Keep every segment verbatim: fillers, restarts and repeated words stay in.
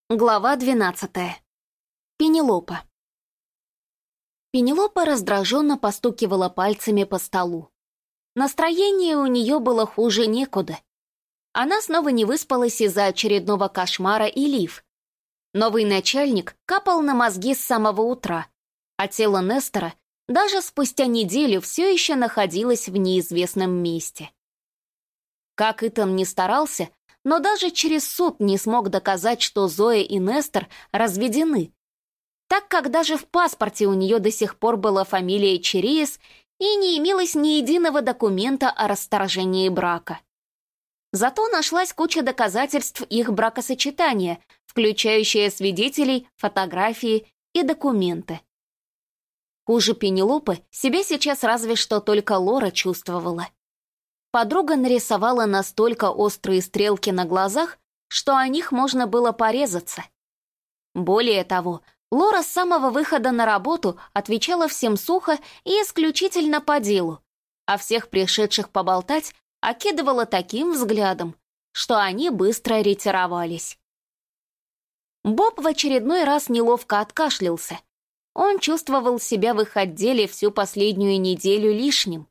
Глава двенадцатая. Пенелопа. Пенелопа раздраженно постукивала пальцами по столу. Настроение у нее было хуже некуда. Она снова не выспалась из-за очередного кошмара и лиф. Новый начальник капал на мозги с самого утра, а тело Нестора даже спустя неделю все еще находилось в неизвестном месте. Как Итан не старался, но даже через суд не смог доказать, что Зоя и Нестор разведены, так как даже в паспорте у нее до сих пор была фамилия Чериес и не имелось ни единого документа о расторжении брака. Зато нашлась куча доказательств их бракосочетания, включающая свидетелей, фотографии и документы. Хуже Пенелопы себя сейчас разве что только Лора чувствовала. Подруга нарисовала настолько острые стрелки на глазах, что о них можно было порезаться. Более того, Лора с самого выхода на работу отвечала всем сухо и исключительно по делу, а всех пришедших поболтать окидывала таким взглядом, что они быстро ретировались. Боб в очередной раз неловко откашлялся. Он чувствовал себя в их отделе всю последнюю неделю лишним.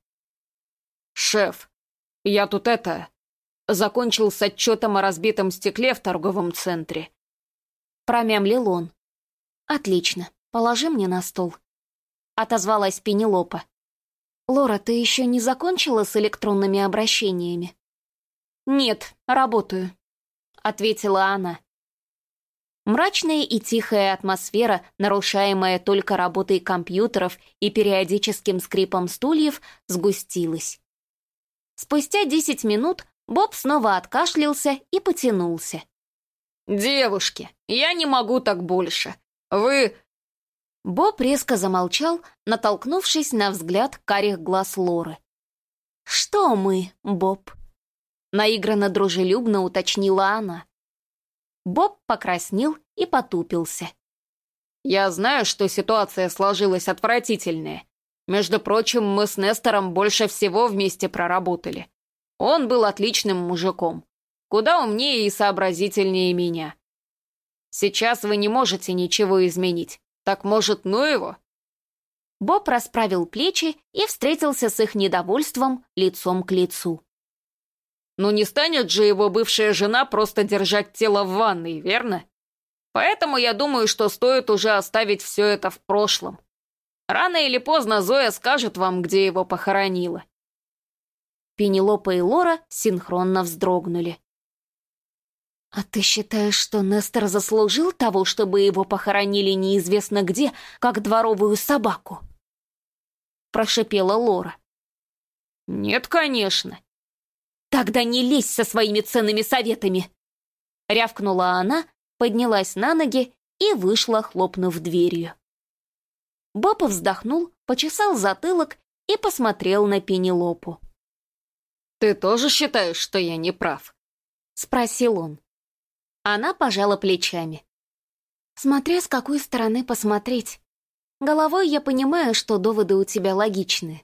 «Шеф, я тут это... закончил с отчетом о разбитом стекле в торговом центре». Промямлил он. «Отлично, положи мне на стол», — отозвалась Пенелопа. «Лора, ты еще не закончила с электронными обращениями?» «Нет, работаю», — ответила она. Мрачная и тихая атмосфера, нарушаемая только работой компьютеров и периодическим скрипом стульев, сгустилась. Спустя десять минут Боб снова откашлялся и потянулся. «Девушки, я не могу так больше. Вы...» Боб резко замолчал, натолкнувшись на взгляд карих глаз Лоры. «Что мы, Боб?» Наигранно дружелюбно уточнила она. Боб покраснел и потупился. «Я знаю, что ситуация сложилась отвратительная. Между прочим, мы с Нестором больше всего вместе проработали. Он был отличным мужиком, куда умнее и сообразительнее меня. Сейчас вы не можете ничего изменить, так может, ну его?» Боб расправил плечи и встретился с их недовольством лицом к лицу. «Ну не станет же его бывшая жена просто держать тело в ванной, верно? Поэтому я думаю, что стоит уже оставить все это в прошлом. Рано или поздно Зоя скажет вам, где его похоронила». Пенелопа и Лора синхронно вздрогнули. «А ты считаешь, что Нестор заслужил того, чтобы его похоронили неизвестно где, как дворовую собаку?» Прошипела Лора. «Нет, конечно». «Тогда не лезь со своими ценными советами!» Рявкнула она, поднялась на ноги и вышла, хлопнув дверью. Боб вздохнул, почесал затылок и посмотрел на Пенелопу. «Ты тоже считаешь, что я не прав?» — спросил он. Она пожала плечами. «Смотря с какой стороны посмотреть. Головой я понимаю, что доводы у тебя логичны.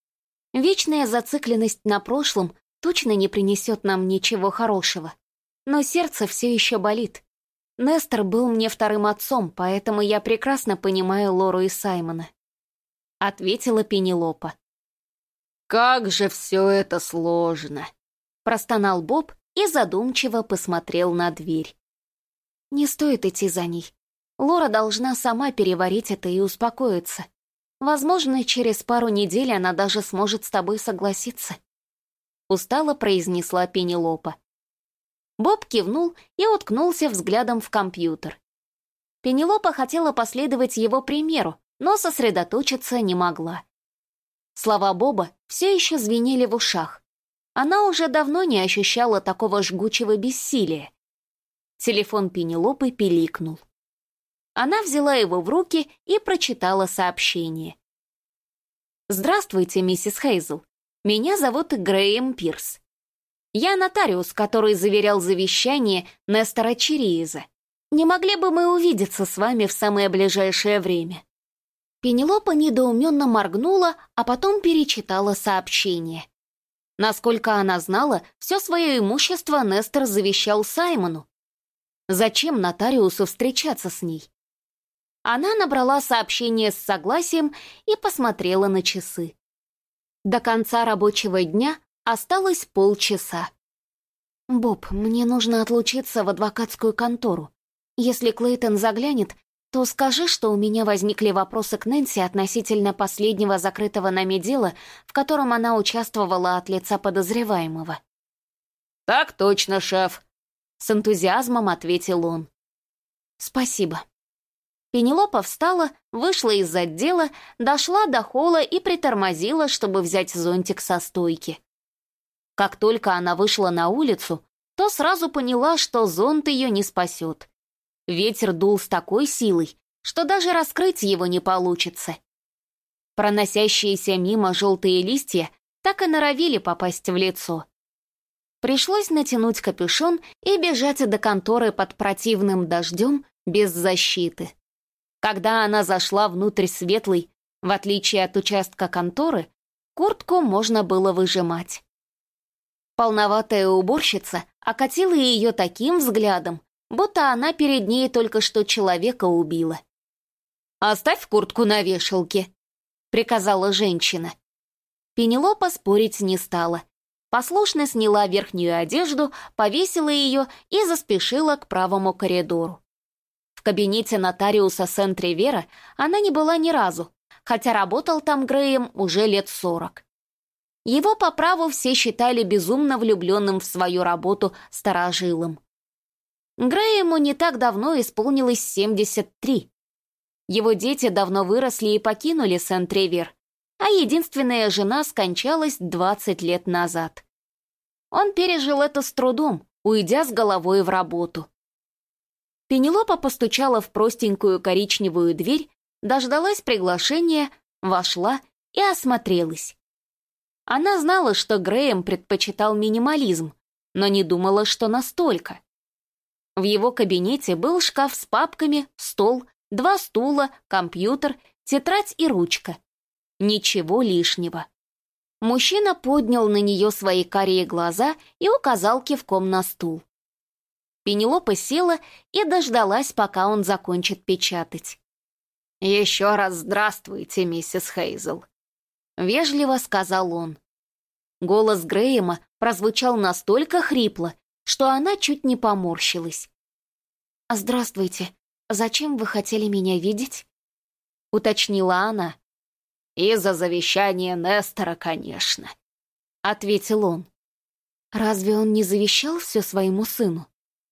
Вечная зацикленность на прошлом точно не принесет нам ничего хорошего. Но сердце все еще болит. Нестор был мне вторым отцом, поэтому я прекрасно понимаю Лору и Саймона», — ответила Пенелопа. «Как же все это сложно!» — простонал Боб и задумчиво посмотрел на дверь. «Не стоит идти за ней. Лора должна сама переварить это и успокоиться. Возможно, через пару недель она даже сможет с тобой согласиться», — устало произнесла Пенелопа. Боб кивнул и уткнулся взглядом в компьютер. Пенелопа хотела последовать его примеру, но сосредоточиться не могла. Слова Боба все еще звенели в ушах. Она уже давно не ощущала такого жгучего бессилия. Телефон Пенелопы пиликнул. Она взяла его в руки и прочитала сообщение. «Здравствуйте, миссис Хейзел. Меня зовут Грэем Пирс. Я нотариус, который заверял завещание Нестора Чериеза. Не могли бы мы увидеться с вами в самое ближайшее время?» Пенелопа недоуменно моргнула, а потом перечитала сообщение. Насколько она знала, все свое имущество Нестор завещал Саймону. Зачем нотариусу встречаться с ней? Она набрала сообщение с согласием и посмотрела на часы. До конца рабочего дня осталось полчаса. «Боб, мне нужно отлучиться в адвокатскую контору. Если Клейтон заглянет, то скажи, что у меня возникли вопросы к Нэнси относительно последнего закрытого нами дела, в котором она участвовала от лица подозреваемого». «Так точно, шеф», — с энтузиазмом ответил он. «Спасибо». Пенелопа встала, вышла из отдела, дошла до холла и притормозила, чтобы взять зонтик со стойки. Как только она вышла на улицу, то сразу поняла, что зонт ее не спасет. Ветер дул с такой силой, что даже раскрыть его не получится. Проносящиеся мимо желтые листья так и норовили попасть в лицо. Пришлось натянуть капюшон и бежать до конторы под противным дождем без защиты. Когда она зашла внутрь светлой, в отличие от участка конторы, куртку можно было выжимать. Полноватая уборщица окатила ее таким взглядом, будто она перед ней только что человека убила. «Оставь куртку на вешалке», — приказала женщина. Пенелопа спорить не стала. Послушно сняла верхнюю одежду, повесила ее и заспешила к правому коридору. В кабинете нотариуса Сент-Ривера она не была ни разу, хотя работал там Грэем уже лет сорок. Его по праву все считали безумно влюбленным в свою работу старожилом. Грэему не так давно исполнилось семьдесят три. Его дети давно выросли и покинули Сент-Ривер, а единственная жена скончалась двадцать лет назад. Он пережил это с трудом, уйдя с головой в работу. Пенелопа постучала в простенькую коричневую дверь, дождалась приглашения, вошла и осмотрелась. Она знала, что Грэем предпочитал минимализм, но не думала, что настолько. В его кабинете был шкаф с папками, стол, два стула, компьютер, тетрадь и ручка. Ничего лишнего. Мужчина поднял на нее свои карие глаза и указал кивком на стул. Пенелопа села и дождалась, пока он закончит печатать. «Еще раз здравствуйте, миссис Хейзел», — вежливо сказал он. Голос Грэема прозвучал настолько хрипло, что она чуть не поморщилась. «Здравствуйте. Зачем вы хотели меня видеть?» — уточнила она. «Из-за завещания Нестора, конечно», — ответил он. «Разве он не завещал все своему сыну?»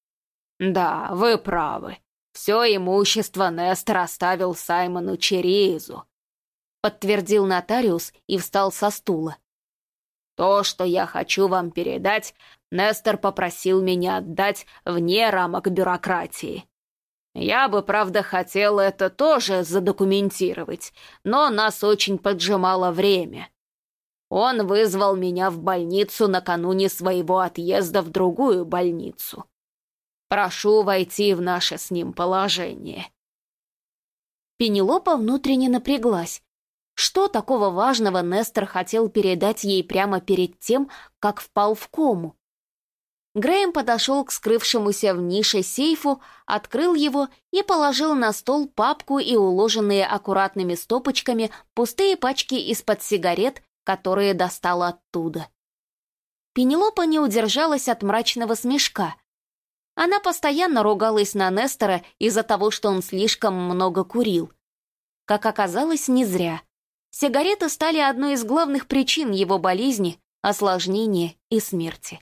«Да, вы правы. Все имущество Нестор оставил Саймону Черизу», — подтвердил нотариус и встал со стула. «То, что я хочу вам передать, Нестор попросил меня отдать вне рамок бюрократии. Я бы, правда, хотел это тоже задокументировать, но нас очень поджимало время. Он вызвал меня в больницу накануне своего отъезда в другую больницу. Прошу войти в наше с ним положение». Пенелопа внутренне напряглась. Что такого важного Нестор хотел передать ей прямо перед тем, как впал в кому? Грэем подошел к скрывшемуся в нише сейфу, открыл его и положил на стол папку и уложенные аккуратными стопочками пустые пачки из-под сигарет, которые достал оттуда. Пенелопа не удержалась от мрачного смешка. Она постоянно ругалась на Нестора из-за того, что он слишком много курил. Как оказалось, не зря. Сигареты стали одной из главных причин его болезни, осложнения и смерти.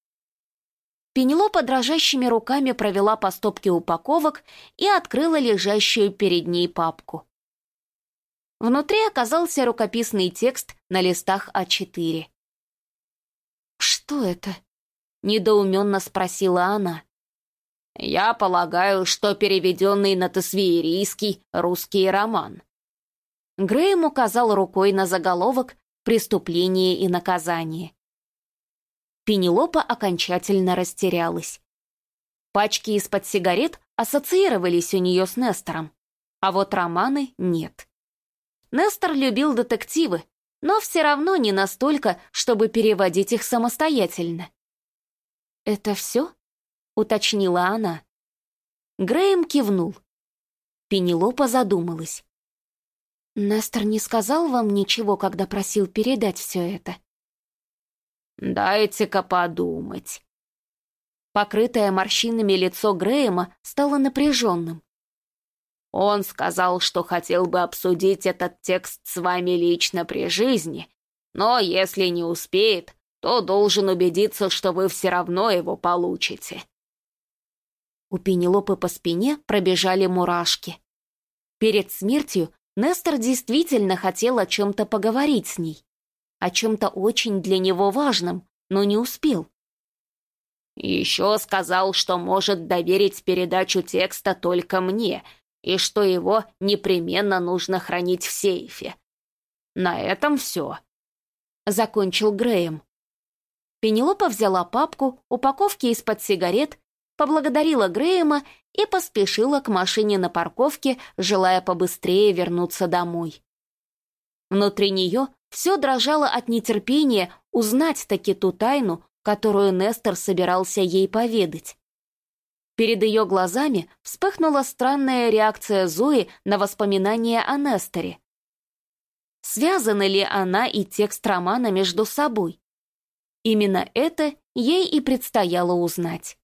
Пенелопа дрожащими руками провела по стопке упаковок и открыла лежащую перед ней папку. Внутри оказался рукописный текст на листах а четыре. «Что это?» — недоуменно спросила она. «Я полагаю, что переведенный на тесвиерийский русский роман». Грэем указал рукой на заголовок «Преступление и наказание». Пенелопа окончательно растерялась. Пачки из-под сигарет ассоциировались у нее с Нестором, а вот романы нет. Нестор любил детективы, но все равно не настолько, чтобы переводить их самостоятельно. «Это все?» — уточнила она. Грэем кивнул. Пенелопа задумалась. «Нестор не сказал вам ничего, когда просил передать все это?» «Дайте-ка подумать». Покрытое морщинами лицо Грэема стало напряженным. «Он сказал, что хотел бы обсудить этот текст с вами лично при жизни, но если не успеет, то должен убедиться, что вы все равно его получите». У Пенелопы по спине пробежали мурашки. Перед смертью Нестор действительно хотел о чем-то поговорить с ней, о чем-то очень для него важном, но не успел. «Еще сказал, что может доверить передачу текста только мне, и что его непременно нужно хранить в сейфе. На этом все», — закончил Грэем. Пенелопа взяла папку, упаковки из-под сигарет, поблагодарила Грэема и поспешила к машине на парковке, желая побыстрее вернуться домой. Внутри нее все дрожало от нетерпения узнать таки ту тайну, которую Нестор собирался ей поведать. Перед ее глазами вспыхнула странная реакция Зои на воспоминания о Несторе. Связаны ли она и текст романа между собой? Именно это ей и предстояло узнать.